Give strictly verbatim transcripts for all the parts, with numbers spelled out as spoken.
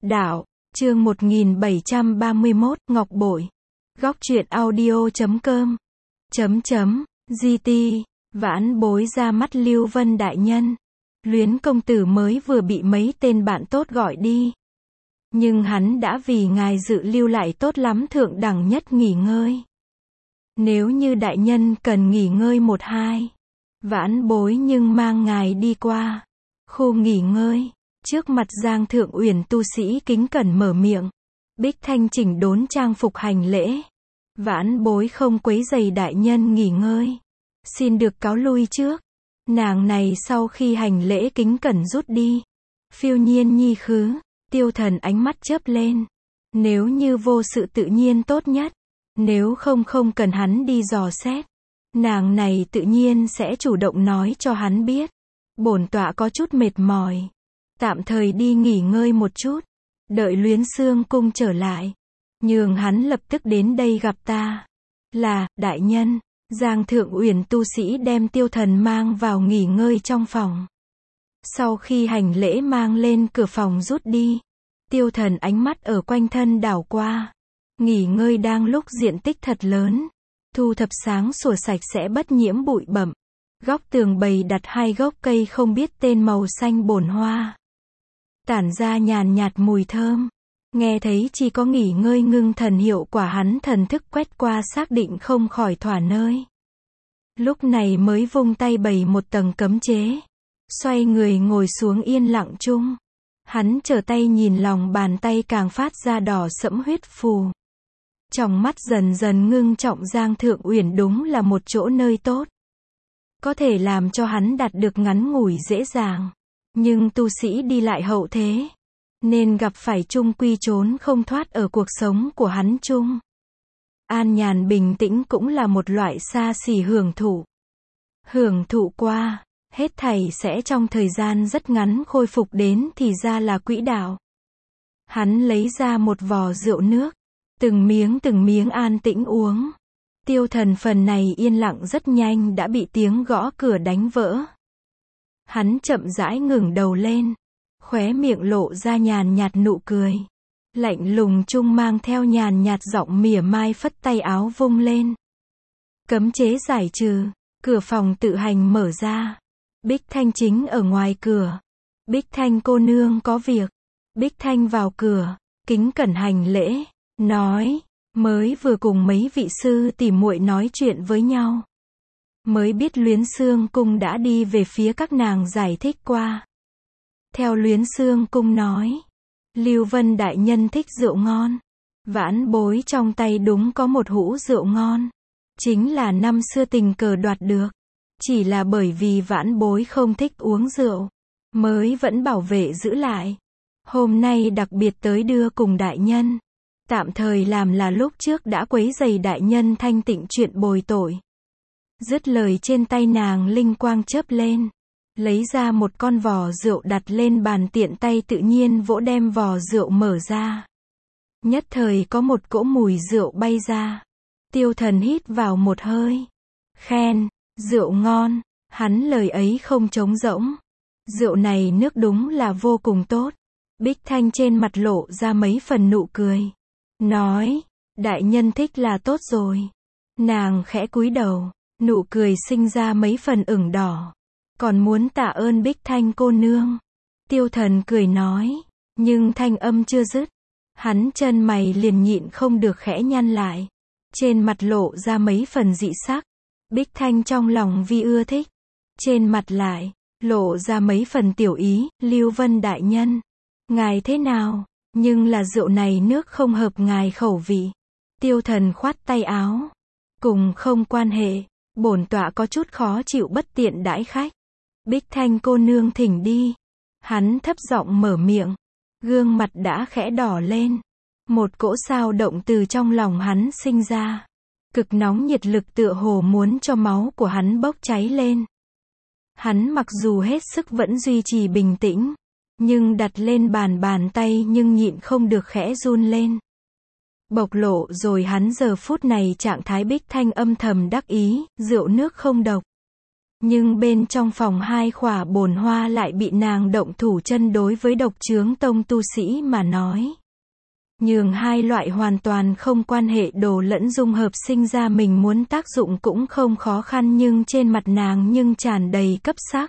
Đạo, chương một nghìn bảy trăm ba mươi mốt, Ngọc Bội. Góc truyện audio chấm com. Chấm chấm, giê tê, vãn bối ra mắt Lưu Vân đại nhân. Luyến công tử mới vừa bị mấy tên bạn tốt gọi đi. Nhưng hắn đã vì ngài dự lưu lại tốt lắm thượng đẳng nhất nghỉ ngơi. Nếu như đại nhân cần nghỉ ngơi một hai, vãn bối nhưng mang ngài đi qua khu nghỉ ngơi. Trước mặt Giang Thượng Uyển tu sĩ kính cẩn mở miệng. Bích Thanh chỉnh đốn trang phục hành lễ. Vãn bối không quấy rầy đại nhân nghỉ ngơi. Xin được cáo lui trước. Nàng này sau khi hành lễ kính cẩn rút đi. Phiêu nhiên nhi khứ. Tiêu Thần ánh mắt chớp lên. Nếu như vô sự tự nhiên tốt nhất. Nếu không không cần hắn đi dò xét. Nàng này tự nhiên sẽ chủ động nói cho hắn biết. Bổn tọa có chút mệt mỏi. Tạm thời đi nghỉ ngơi một chút. Đợi Luyến Xương cung trở lại. Nhường hắn lập tức đến đây gặp ta. Là, đại nhân. Giang Thượng Uyển tu sĩ đem Tiêu Thần mang vào nghỉ ngơi trong phòng. Sau khi hành lễ mang lên cửa phòng rút đi. Tiêu Thần ánh mắt ở quanh thân đảo qua. Nghỉ ngơi đang lúc diện tích thật lớn. Thu thập sáng sủa sạch sẽ bất nhiễm bụi bặm. Góc tường bày đặt hai gốc cây không biết tên màu xanh bồn hoa. Tản ra nhàn nhạt mùi thơm. Nghe thấy chỉ có nghỉ ngơi ngưng thần hiệu quả hắn thần thức quét qua xác định không khỏi thỏa nơi. Lúc này mới vung tay bày một tầng cấm chế. Xoay người ngồi xuống yên lặng chung. Hắn trở tay nhìn lòng bàn tay càng phát ra đỏ sẫm huyết phù. Trong mắt dần dần ngưng trọng Giang Thượng Uyển đúng là một chỗ nơi tốt. Có thể làm cho hắn đạt được ngắn ngủi dễ dàng. Nhưng tu sĩ đi lại hậu thế. Nên gặp phải chung quy trốn không thoát ở cuộc sống của hắn chung. An nhàn bình tĩnh cũng là một loại xa xỉ hưởng thụ. Hưởng thụ qua, hết thảy sẽ trong thời gian rất ngắn khôi phục đến thì ra là quỹ đạo. Hắn lấy ra một vò rượu nước. Từng miếng từng miếng an tĩnh uống. Tiêu Thần phần này yên lặng rất nhanh đã bị tiếng gõ cửa đánh vỡ. Hắn chậm rãi ngẩng đầu lên. Khóe miệng lộ ra nhàn nhạt nụ cười. Lạnh lùng chung mang theo nhàn nhạt giọng mỉa mai phất tay áo vung lên. Cấm chế giải trừ. Cửa phòng tự hành mở ra. Bích Thanh chính ở ngoài cửa. Bích Thanh cô nương có việc. Bích Thanh vào cửa. Kính cẩn hành lễ. Nói. Mới vừa cùng mấy vị sư tỷ muội nói chuyện với nhau. Mới biết Luyến Xương cung đã đi về phía các nàng giải thích qua. Theo Luyến Xương cung nói. Lưu Vân đại nhân thích rượu ngon. Vãn bối trong tay đúng có một hũ rượu ngon. Chính là năm xưa tình cờ đoạt được. Chỉ là bởi vì vãn bối không thích uống rượu. Mới vẫn bảo vệ giữ lại. Hôm nay đặc biệt tới đưa cùng đại nhân. Tạm thời làm là lúc trước đã quấy rầy đại nhân thanh tịnh chuyện bồi tội. Dứt lời trên tay nàng linh quang chớp lên. Lấy ra một con vò rượu đặt lên bàn tiện tay tự nhiên vỗ đem vò rượu mở ra. Nhất thời có một cỗ mùi rượu bay ra. Tiêu Thần hít vào một hơi. Khen, rượu ngon, hắn lời ấy không trống rỗng. Rượu này nước đúng là vô cùng tốt. Bích Thanh trên mặt lộ ra mấy phần nụ cười. Nói, đại nhân thích là tốt rồi. Nàng khẽ cúi đầu, nụ cười sinh ra mấy phần ửng đỏ. Còn muốn tạ ơn Bích Thanh cô nương. Tiêu Thần cười nói, nhưng thanh âm chưa dứt. Hắn chân mày liền nhịn không được khẽ nhăn lại. Trên mặt lộ ra mấy phần dị sắc. Bích Thanh trong lòng vì ưa thích. Trên mặt lại, lộ ra mấy phần tiểu ý, Lưu Vân đại nhân. Ngài thế nào? Nhưng là rượu này nước không hợp ngài khẩu vị. Tiêu Thần khoát tay áo. Cùng không quan hệ. Bổn tọa có chút khó chịu bất tiện đãi khách. Bích Thanh cô nương thỉnh đi. Hắn thấp giọng mở miệng. Gương mặt đã khẽ đỏ lên. Một cỗ sao động từ trong lòng hắn sinh ra. Cực nóng nhiệt lực tựa hồ muốn cho máu của hắn bốc cháy lên. Hắn mặc dù hết sức vẫn duy trì bình tĩnh. Nhưng đặt lên bàn bàn tay nhưng nhịn không được khẽ run lên. Bộc lộ rồi hắn giờ phút này trạng thái Bích Thanh âm thầm đắc ý, rượu nước không độc. Nhưng bên trong phòng hai khỏa bồn hoa lại bị nàng động thủ chân đối với độc chướng tông tu sĩ mà nói. Nhường hai loại hoàn toàn không quan hệ đồ lẫn dung hợp sinh ra mình muốn tác dụng cũng không khó khăn nhưng trên mặt nàng nhưng tràn đầy cấp sắc.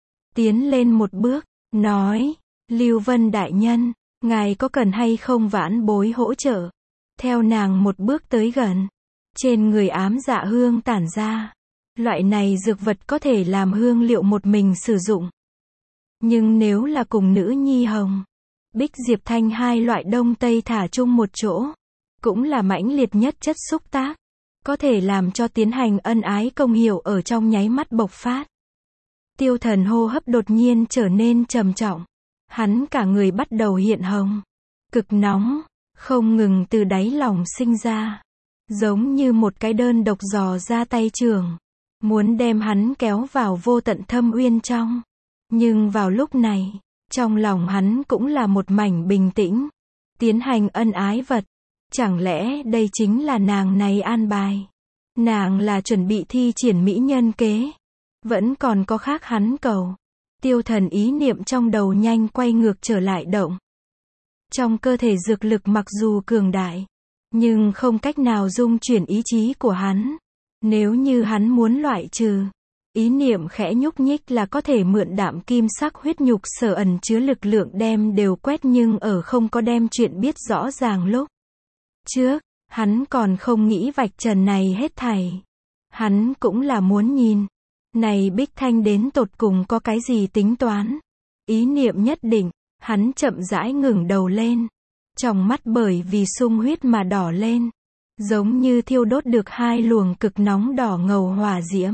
Tiến lên một bước, nói, Lưu Vân đại nhân, ngài có cần hay không vãn bối hỗ trợ? Theo nàng một bước tới gần, trên người ám dạ hương tản ra. Loại này dược vật có thể làm hương liệu một mình sử dụng. Nhưng nếu là cùng nữ nhi hồng, Bích Diệp Thanh hai loại đông tây thả chung một chỗ, cũng là mãnh liệt nhất chất xúc tác, có thể làm cho tiến hành ân ái công hiệu ở trong nháy mắt bộc phát. Tiêu Thần hô hấp đột nhiên trở nên trầm trọng, hắn cả người bắt đầu hiện hồng, cực nóng, không ngừng từ đáy lòng sinh ra, giống như một cái đơn độc dò ra tay trường, muốn đem hắn kéo vào vô tận thâm uyên trong. Nhưng vào lúc này, trong lòng hắn cũng là một mảnh bình tĩnh. Tiến hành ân ái vật. Chẳng lẽ đây chính là nàng này an bài? Nàng là chuẩn bị thi triển mỹ nhân kế. Vẫn còn có khác hắn cầu. Tiêu Thần ý niệm trong đầu nhanh quay ngược trở lại động. Trong cơ thể dược lực mặc dù cường đại, nhưng không cách nào dung chuyển ý chí của hắn. Nếu như hắn muốn loại trừ, ý niệm khẽ nhúc nhích là có thể mượn đạm kim sắc huyết nhục sở ẩn chứa lực lượng đem đều quét nhưng ở không có đem chuyện biết rõ ràng lúc trước, hắn còn không nghĩ vạch trần này hết thảy. Hắn cũng là muốn nhìn, này Bích Thanh đến tột cùng có cái gì tính toán. Ý niệm nhất định, hắn chậm rãi ngừng đầu lên. Trong mắt bởi vì sung huyết mà đỏ lên. Giống như thiêu đốt được hai luồng cực nóng đỏ ngầu hỏa diễm.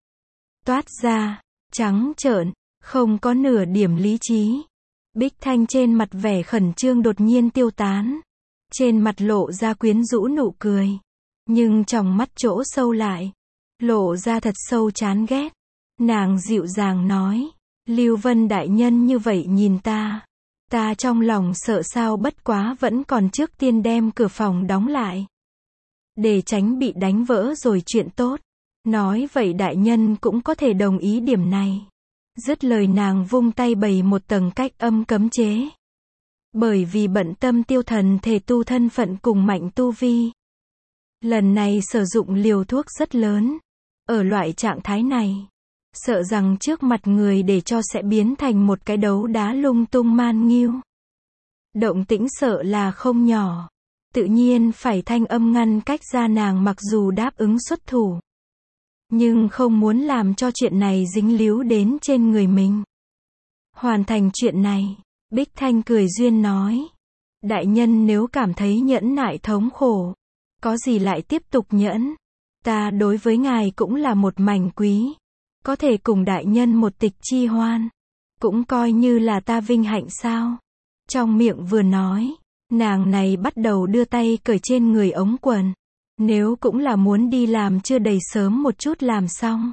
Toát ra, trắng trợn, không có nửa điểm lý trí. Bích Thanh trên mặt vẻ khẩn trương đột nhiên tiêu tán. Trên mặt lộ ra quyến rũ nụ cười. Nhưng trong mắt chỗ sâu lại, lộ ra thật sâu chán ghét. Nàng dịu dàng nói, Lưu Vân đại nhân như vậy nhìn ta. Ta trong lòng sợ sao bất quá vẫn còn trước tiên đem cửa phòng đóng lại. Để tránh bị đánh vỡ rồi chuyện tốt. Nói vậy đại nhân cũng có thể đồng ý điểm này. Dứt lời nàng vung tay bày một tầng cách âm cấm chế. Bởi vì bận tâm Tiêu Thần thể tu thân phận cùng mạnh tu vi. Lần này sử dụng liều thuốc rất lớn. Ở loại trạng thái này, sợ rằng trước mặt người để cho sẽ biến thành một cái đấu đá lung tung man nghiêu. Động tĩnh sợ là không nhỏ. Tự nhiên phải thanh âm ngăn cách ra nàng mặc dù đáp ứng xuất thủ. Nhưng không muốn làm cho chuyện này dính líu đến trên người mình. Hoàn thành chuyện này, Bích Thanh cười duyên nói. Đại nhân nếu cảm thấy nhẫn nại thống khổ, có gì lại tiếp tục nhẫn. Ta đối với ngài cũng là một mảnh quý. Có thể cùng đại nhân một tịch chi hoan. Cũng coi như là ta vinh hạnh sao. Trong miệng vừa nói, nàng này bắt đầu đưa tay cởi trên người ống quần. Nếu cũng là muốn đi làm chưa đầy sớm một chút làm xong.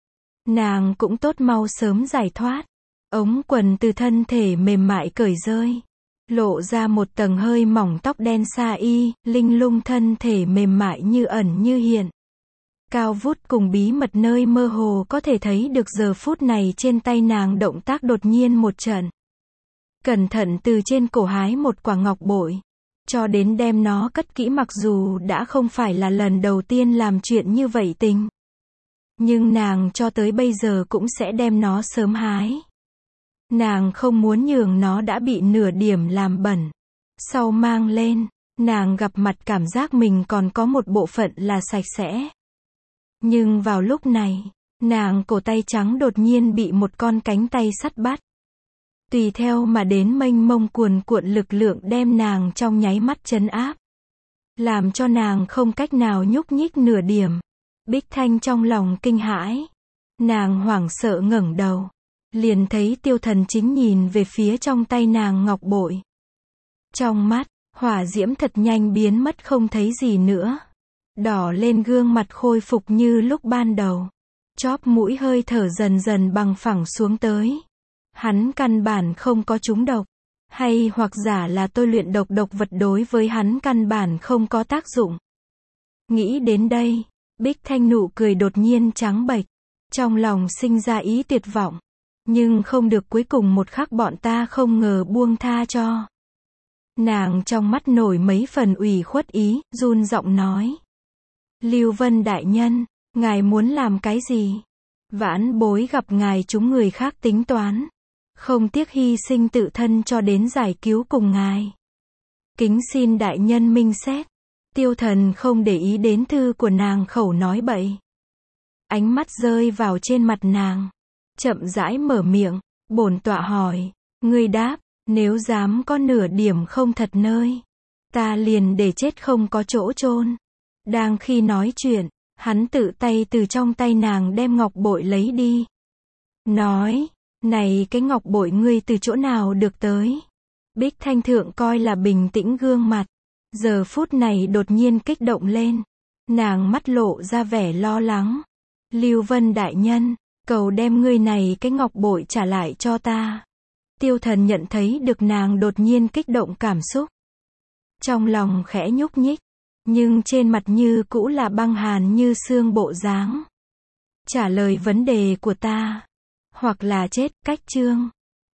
Nàng cũng tốt mau sớm giải thoát. Ống quần từ thân thể mềm mại cởi rơi. Lộ ra một tầng hơi mỏng tóc đen sa y, linh lung thân thể mềm mại như ẩn như hiện. Cao vút cùng bí mật nơi mơ hồ có thể thấy được giờ phút này trên tay nàng động tác đột nhiên một trận. Cẩn thận từ trên cổ hái một quả ngọc bội. Cho đến đem nó cất kỹ mặc dù đã không phải là lần đầu tiên làm chuyện như vậy tình. Nhưng nàng cho tới bây giờ cũng sẽ đem nó sớm hái. Nàng không muốn nhường nó đã bị nửa điểm làm bẩn. Sau mang lên, nàng gặp mặt cảm giác mình còn có một bộ phận là sạch sẽ. Nhưng vào lúc này, nàng cổ tay trắng đột nhiên bị một con cánh tay sắt bắt. Tùy theo mà đến mênh mông cuồn cuộn lực lượng đem nàng trong nháy mắt trấn áp. Làm cho nàng không cách nào nhúc nhích nửa điểm. Bích Thanh trong lòng kinh hãi. Nàng hoảng sợ ngẩng đầu. Liền thấy Tiêu Thần chính nhìn về phía trong tay nàng ngọc bội. Trong mắt, hỏa diễm thật nhanh biến mất không thấy gì nữa. Đỏ lên gương mặt khôi phục như lúc ban đầu. Chóp mũi hơi thở dần dần bằng phẳng xuống tới. Hắn căn bản không có trúng độc. Hay hoặc giả là tôi luyện độc độc vật đối với hắn căn bản không có tác dụng. Nghĩ đến đây, Bích Thanh nụ cười đột nhiên trắng bệch. Trong lòng sinh ra ý tuyệt vọng. Nhưng không được, cuối cùng một khắc bọn ta không ngờ buông tha cho. Nàng trong mắt nổi mấy phần ủy khuất ý, run giọng nói. Lưu Vân đại nhân, ngài muốn làm cái gì? Vãn bối gặp ngài chúng người khác tính toán. Không tiếc hy sinh tự thân cho đến giải cứu cùng ngài. Kính xin đại nhân minh xét. Tiêu Thần không để ý đến thư của nàng khẩu nói bậy. Ánh mắt rơi vào trên mặt nàng. Chậm rãi mở miệng, bổn tọa hỏi. Ngươi đáp, nếu dám có nửa điểm không thật nơi, ta liền để chết không có chỗ chôn. Đang khi nói chuyện, hắn tự tay từ trong tay nàng đem ngọc bội lấy đi. Nói, này cái ngọc bội ngươi từ chỗ nào được tới? Bích Thanh Thượng coi là bình tĩnh gương mặt. Giờ phút này đột nhiên kích động lên. Nàng mắt lộ ra vẻ lo lắng. Lưu Vân đại nhân, cầu đem ngươi này cái ngọc bội trả lại cho ta. Tiêu Thần nhận thấy được nàng đột nhiên kích động cảm xúc. Trong lòng khẽ nhúc nhích. Nhưng trên mặt như cũ là băng hàn như xương bộ dáng. Trả lời vấn đề của ta. Hoặc là chết, cách chương.